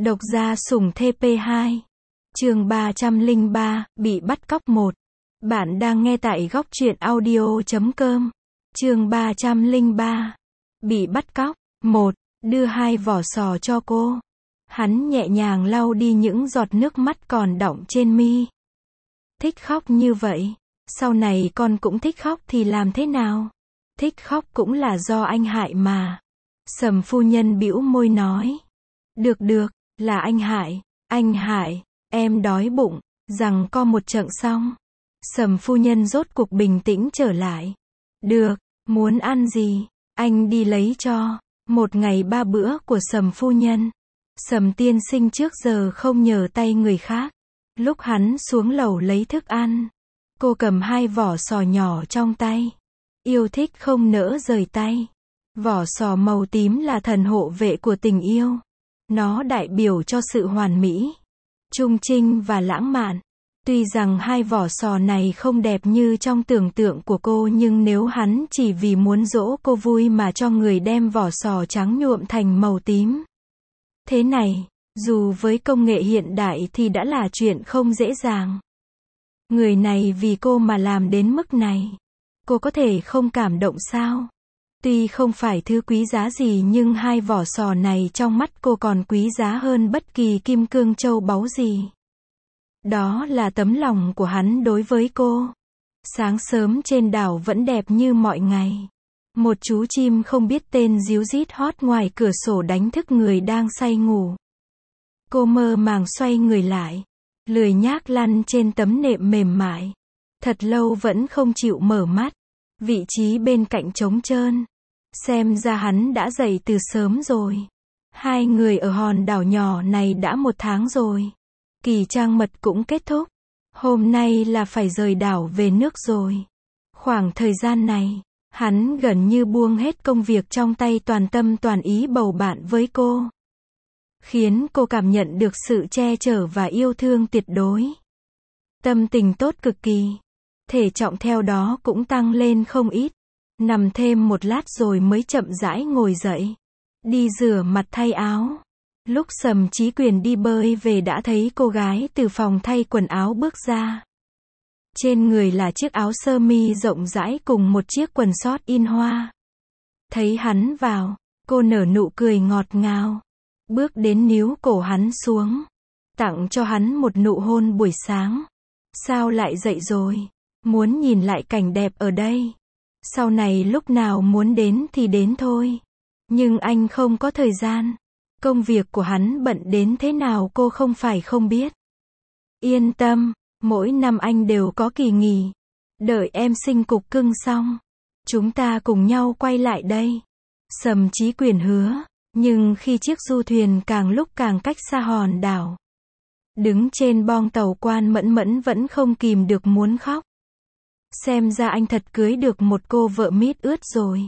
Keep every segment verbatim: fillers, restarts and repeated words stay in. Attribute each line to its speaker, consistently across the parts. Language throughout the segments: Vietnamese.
Speaker 1: Độc gia sủng thê pê hai. Chương ba trăm lẻ ba, bị bắt cóc một. Bạn đang nghe tại góc truyện audio chấm com. Chương ba trăm lẻ ba. Bị bắt cóc một. Đưa hai vỏ sò cho cô. Hắn nhẹ nhàng lau đi những giọt nước mắt còn đọng trên mi. Thích khóc như vậy. Sau này con cũng thích khóc thì làm thế nào? Thích khóc cũng là do anh hại mà. Sầm phu nhân bĩu môi nói. Được được, là anh hại, anh hại, em đói bụng, rằng co một trận xong. Sầm phu nhân rốt cuộc bình tĩnh trở lại. Được, muốn ăn gì, anh đi lấy cho. Một ngày ba bữa của Sầm phu nhân. Sầm tiên sinh trước giờ không nhờ tay người khác. Lúc hắn xuống lầu lấy thức ăn, cô cầm hai vỏ sò nhỏ trong tay. Yêu thích không nỡ rời tay. Vỏ sò màu tím là thần hộ vệ của tình yêu. Nó đại biểu cho sự hoàn mỹ, trung trinh và lãng mạn. Tuy rằng hai vỏ sò này không đẹp như trong tưởng tượng của cô, nhưng nếu hắn chỉ vì muốn dỗ cô vui mà cho người đem vỏ sò trắng nhuộm thành màu tím, thế này, dù với công nghệ hiện đại thì đã là chuyện không dễ dàng. Người này vì cô mà làm đến mức này, cô có thể không cảm động sao? Tuy không phải thứ quý giá gì nhưng hai vỏ sò này trong mắt cô còn quý giá hơn bất kỳ kim cương châu báu gì. Đó là tấm lòng của hắn đối với cô. Sáng sớm trên đảo vẫn đẹp như mọi ngày. Một chú chim không biết tên ríu rít hót ngoài cửa sổ đánh thức người đang say ngủ. Cô mơ màng xoay người lại, lười nhác lăn trên tấm nệm mềm mại. Thật lâu vẫn không chịu mở mắt. Vị trí bên cạnh trống trơn. Xem ra hắn đã dậy từ sớm rồi. Hai người ở hòn đảo nhỏ này đã một tháng rồi. Kỳ trang mật cũng kết thúc. Hôm nay là phải rời đảo về nước rồi. Khoảng thời gian này, hắn gần như buông hết công việc trong tay, toàn tâm toàn ý bầu bạn với cô. Khiến cô cảm nhận được sự che chở và yêu thương tuyệt đối. Tâm tình tốt cực kỳ. Thể trọng theo đó cũng tăng lên không ít. Nằm thêm một lát rồi mới chậm rãi ngồi dậy. Đi rửa mặt thay áo. Lúc Sầm Chí Quyền đi bơi về đã thấy cô gái từ phòng thay quần áo bước ra. Trên người là chiếc áo sơ mi rộng rãi cùng một chiếc quần sót in hoa. Thấy hắn vào, cô nở nụ cười ngọt ngào. Bước đến níu cổ hắn xuống. Tặng cho hắn một nụ hôn buổi sáng. Sao lại dậy rồi? Muốn nhìn lại cảnh đẹp ở đây. Sau này lúc nào muốn đến thì đến thôi. Nhưng anh không có thời gian. Công việc của hắn bận đến thế nào cô không phải không biết. Yên tâm, mỗi năm anh đều có kỳ nghỉ. Đợi em sinh cục cưng xong, chúng ta cùng nhau quay lại đây. Sầm Chí Quyền hứa. Nhưng khi chiếc du thuyền càng lúc càng cách xa hòn đảo, đứng trên boong tàu, Quan Mẫn Mẫn vẫn không kìm được muốn khóc. Xem ra anh thật cưới được một cô vợ mít ướt rồi.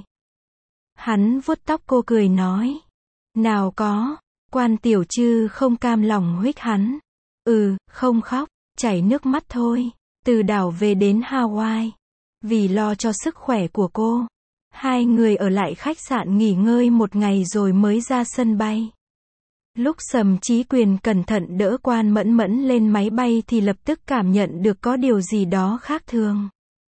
Speaker 1: Hắn vuốt tóc cô cười nói. Nào có, Quan Tiểu Trư không cam lòng huých hắn. Ừ, không khóc, chảy nước mắt thôi. Từ đảo về đến Hawaii, vì lo cho sức khỏe của cô, hai người ở lại khách sạn nghỉ ngơi một ngày rồi mới ra sân bay. Lúc Sầm Chí Quyền cẩn thận đỡ Quan Mẫn Mẫn lên máy bay thì lập tức cảm nhận được có điều gì đó khác thường.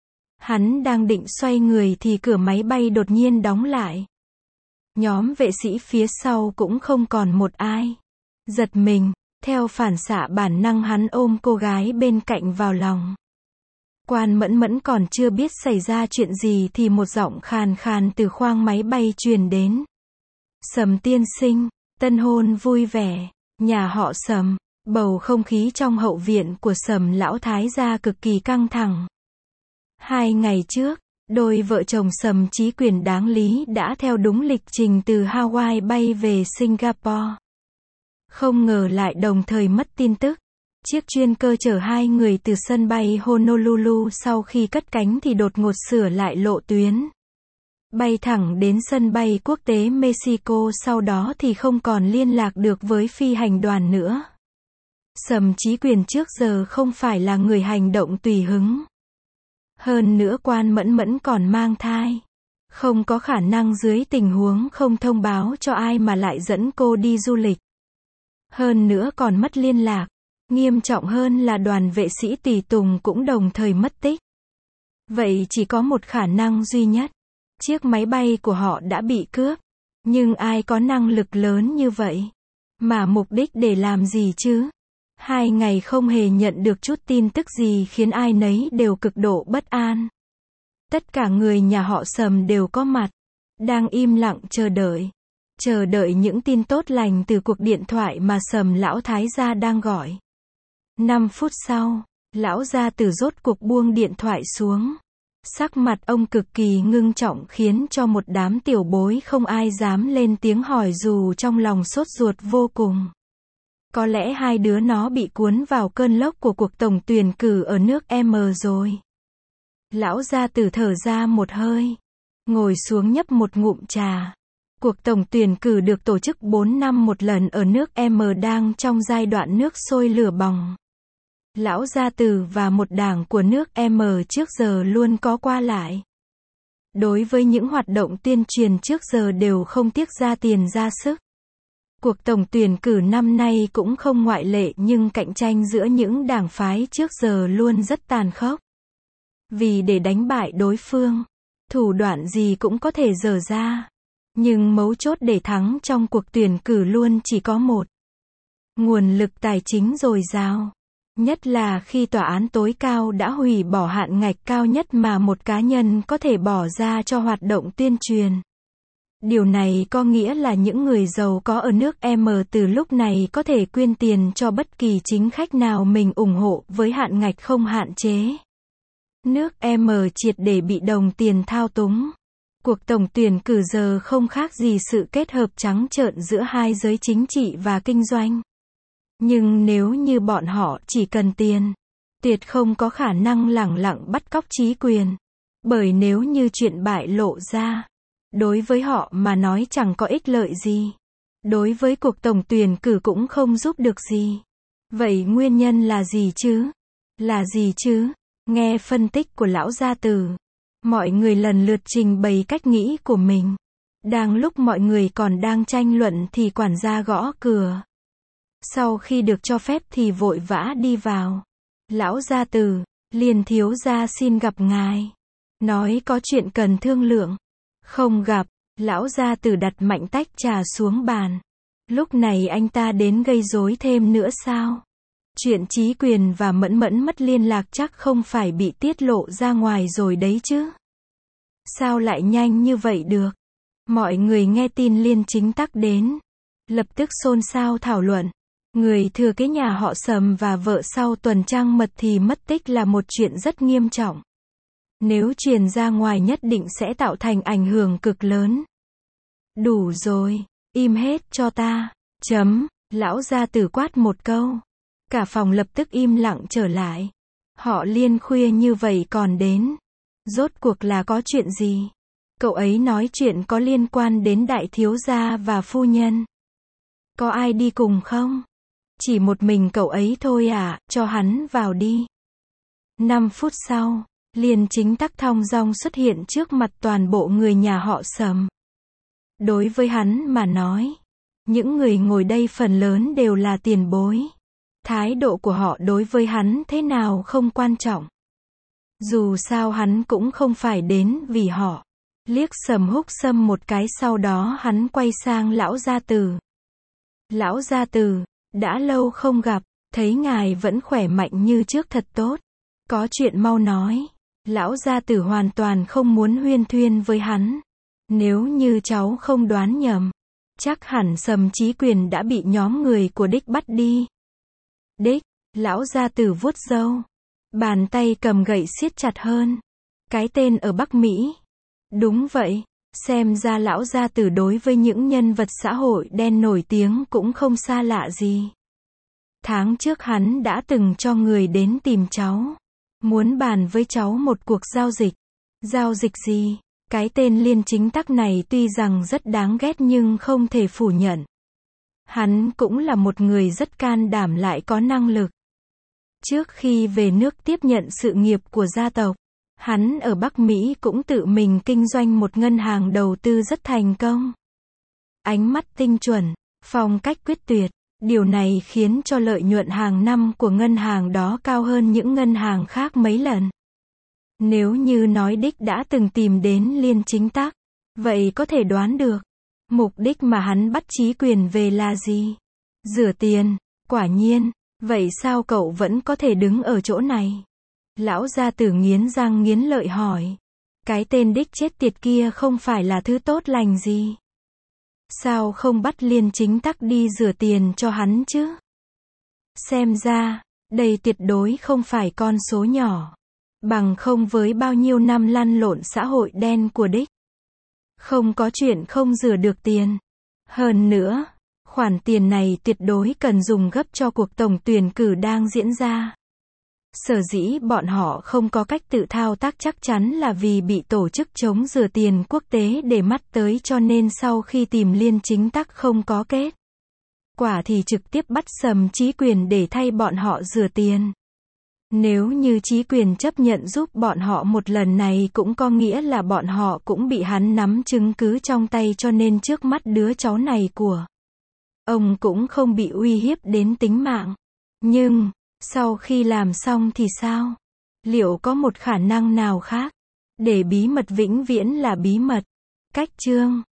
Speaker 1: Hắn đang định xoay người thì cửa máy bay đột nhiên đóng lại. Nhóm vệ sĩ phía sau cũng không còn một ai. Giật mình, theo phản xạ bản năng hắn ôm cô gái bên cạnh vào lòng. Quan Mẫn Mẫn còn chưa biết xảy ra chuyện gì thì một giọng khàn khàn từ khoang máy bay truyền đến. Sầm tiên sinh, tân hôn vui vẻ, nhà họ Sầm. Bầu không khí trong hậu viện của Sầm lão thái gia cực kỳ căng thẳng. Hai ngày trước, đôi vợ chồng Sầm Chí Quyền đáng lý đã theo đúng lịch trình từ Hawaii bay về Singapore. Không ngờ lại đồng thời mất tin tức. Chiếc chuyên cơ chở hai người từ sân bay Honolulu sau khi cất cánh thì đột ngột sửa lại lộ tuyến. Bay thẳng đến sân bay quốc tế Mexico, sau đó thì không còn liên lạc được với phi hành đoàn nữa. Sầm Chí Quyền trước giờ không phải là người hành động tùy hứng. Hơn nữa Quan Mẫn Mẫn còn mang thai. Không có khả năng dưới tình huống không thông báo cho ai mà lại dẫn cô đi du lịch. Hơn nữa còn mất liên lạc. Nghiêm trọng hơn là đoàn vệ sĩ tùy tùng cũng đồng thời mất tích. Vậy chỉ có một khả năng duy nhất. Chiếc máy bay của họ đã bị cướp. Nhưng ai có năng lực lớn như vậy? Mà mục đích để làm gì chứ? Hai ngày không hề nhận được chút tin tức gì khiến ai nấy đều cực độ bất an. Tất cả người nhà họ Sầm đều có mặt. Đang im lặng chờ đợi. Chờ đợi những tin tốt lành từ cuộc điện thoại mà Sầm lão thái gia đang gọi. Năm phút sau, lão gia tử rốt cuộc buông điện thoại xuống. Sắc mặt ông cực kỳ ngưng trọng khiến cho một đám tiểu bối không ai dám lên tiếng hỏi dù trong lòng sốt ruột vô cùng. Có lẽ hai đứa nó bị cuốn vào cơn lốc của cuộc tổng tuyển cử ở nước M rồi. Lão gia tử thở ra một hơi. Ngồi xuống nhấp một ngụm trà. Cuộc tổng tuyển cử được tổ chức bốn năm một lần ở nước M đang trong giai đoạn nước sôi lửa bỏng. Lão gia tử và một đảng của nước M trước giờ luôn có qua lại. Đối với những hoạt động tuyên truyền trước giờ đều không tiếc ra tiền ra sức. Cuộc tổng tuyển cử năm nay cũng không ngoại lệ nhưng cạnh tranh giữa những đảng phái trước giờ luôn rất tàn khốc. Vì để đánh bại đối phương, thủ đoạn gì cũng có thể dở ra. Nhưng mấu chốt để thắng trong cuộc tuyển cử luôn chỉ có một. Nguồn lực tài chính dồi dào. Nhất là khi tòa án tối cao đã hủy bỏ hạn ngạch cao nhất mà một cá nhân có thể bỏ ra cho hoạt động tuyên truyền. Điều này có nghĩa là những người giàu có ở nước M từ lúc này có thể quyên tiền cho bất kỳ chính khách nào mình ủng hộ với hạn ngạch không hạn chế. Nước M triệt để bị đồng tiền thao túng. Cuộc tổng tuyển cử giờ không khác gì sự kết hợp trắng trợn giữa hai giới chính trị và kinh doanh. Nhưng nếu như bọn họ chỉ cần tiền, tuyệt không có khả năng lẳng lặng bắt cóc trí quyền. Bởi nếu như chuyện bại lộ ra, đối với họ mà nói chẳng có ích lợi gì. Đối với cuộc tổng tuyển cử cũng không giúp được gì. Vậy nguyên nhân là gì chứ? Là gì chứ? Nghe phân tích của lão gia tử. Mọi người lần lượt trình bày cách nghĩ của mình. Đang lúc mọi người còn đang tranh luận thì quản gia gõ cửa. Sau khi được cho phép thì vội vã đi vào. Lão gia tử, liền thiếu gia xin gặp ngài. Nói có chuyện cần thương lượng. Không gặp, lão gia tử đặt mạnh tách trà xuống bàn. Lúc này anh ta đến gây rối thêm nữa sao? Chuyện Chí Quyền và Mẫn Mẫn mất liên lạc chắc không phải bị tiết lộ ra ngoài rồi đấy chứ? Sao lại nhanh như vậy được? Mọi người nghe tin Liên Chính Tắc đến, lập tức xôn xao thảo luận. Người thừa kế nhà họ Sầm và vợ sau tuần trăng mật thì mất tích là một chuyện rất nghiêm trọng. Nếu truyền ra ngoài nhất định sẽ tạo thành ảnh hưởng cực lớn. Đủ rồi, im hết cho ta. Chấm, lão gia tử quát một câu. Cả phòng lập tức im lặng trở lại. Họ Liên khuya như vậy còn đến. Rốt cuộc là có chuyện gì? Cậu ấy nói chuyện có liên quan đến đại thiếu gia và phu nhân. Có ai đi cùng không? Chỉ một mình cậu ấy thôi à, cho hắn vào đi. Năm phút sau, Liên Chính Tắc thong dong xuất hiện trước mặt toàn bộ người nhà họ Sầm. Đối với hắn mà nói, những người ngồi đây phần lớn đều là tiền bối. Thái độ của họ đối với hắn thế nào không quan trọng. Dù sao hắn cũng không phải đến vì họ. Liếc Sầm Húc Sâm một cái sau đó hắn quay sang lão gia tử. Lão gia tử, đã lâu không gặp, thấy ngài vẫn khỏe mạnh như trước thật tốt. Có chuyện mau nói. Lão gia tử hoàn toàn không muốn huyên thuyên với hắn. Nếu như cháu không đoán nhầm, chắc hẳn Sầm Chí Quyền đã bị nhóm người của Đích bắt đi. Đích, lão gia tử vuốt râu. Bàn tay cầm gậy siết chặt hơn. Cái tên ở Bắc Mỹ. Đúng vậy, xem ra lão gia tử đối với những nhân vật xã hội đen nổi tiếng cũng không xa lạ gì. Tháng trước hắn đã từng cho người đến tìm cháu. Muốn bàn với cháu một cuộc giao dịch. Giao dịch gì? Cái tên Liên Chính Tắc này tuy rằng rất đáng ghét nhưng không thể phủ nhận. Hắn cũng là một người rất can đảm lại có năng lực. Trước khi về nước tiếp nhận sự nghiệp của gia tộc, hắn ở Bắc Mỹ cũng tự mình kinh doanh một ngân hàng đầu tư rất thành công. Ánh mắt tinh chuẩn, phong cách quyết tuyệt, Điều này khiến cho lợi nhuận hàng năm của ngân hàng đó cao hơn những ngân hàng khác mấy lần. Nếu như nói Đích đã từng tìm đến Liên Chính Tắc, vậy có thể đoán được, mục đích mà hắn bắt Chí Quyền về là gì? Rửa tiền, quả nhiên, vậy sao cậu vẫn có thể đứng ở chỗ này? Lão gia tử nghiến răng nghiến lợi hỏi. Cái tên Đích chết tiệt kia không phải là thứ tốt lành gì. Sao không bắt Liên Chính Tắc đi rửa tiền cho hắn chứ? Xem ra, đây tuyệt đối không phải con số nhỏ. Bằng không với bao nhiêu năm lăn lộn xã hội đen của Đích. Không có chuyện không rửa được tiền. Hơn nữa, khoản tiền này tuyệt đối cần dùng gấp cho cuộc tổng tuyển cử đang diễn ra. Sở dĩ bọn họ không có cách tự thao tác chắc chắn là vì bị tổ chức chống rửa tiền quốc tế để mắt tới, cho nên sau khi tìm Liên Chính Tắc không có kết quả thì trực tiếp bắt Sầm Chí Quyền để thay bọn họ rửa tiền. Nếu như Chí Quyền chấp nhận giúp bọn họ một lần này cũng có nghĩa là bọn họ cũng bị hắn nắm chứng cứ trong tay, cho nên trước mắt đứa cháu này của ông cũng không bị uy hiếp đến tính mạng. Nhưng, sau khi làm xong thì sao? Liệu có một khả năng nào khác để bí mật vĩnh viễn là bí mật? Cách chương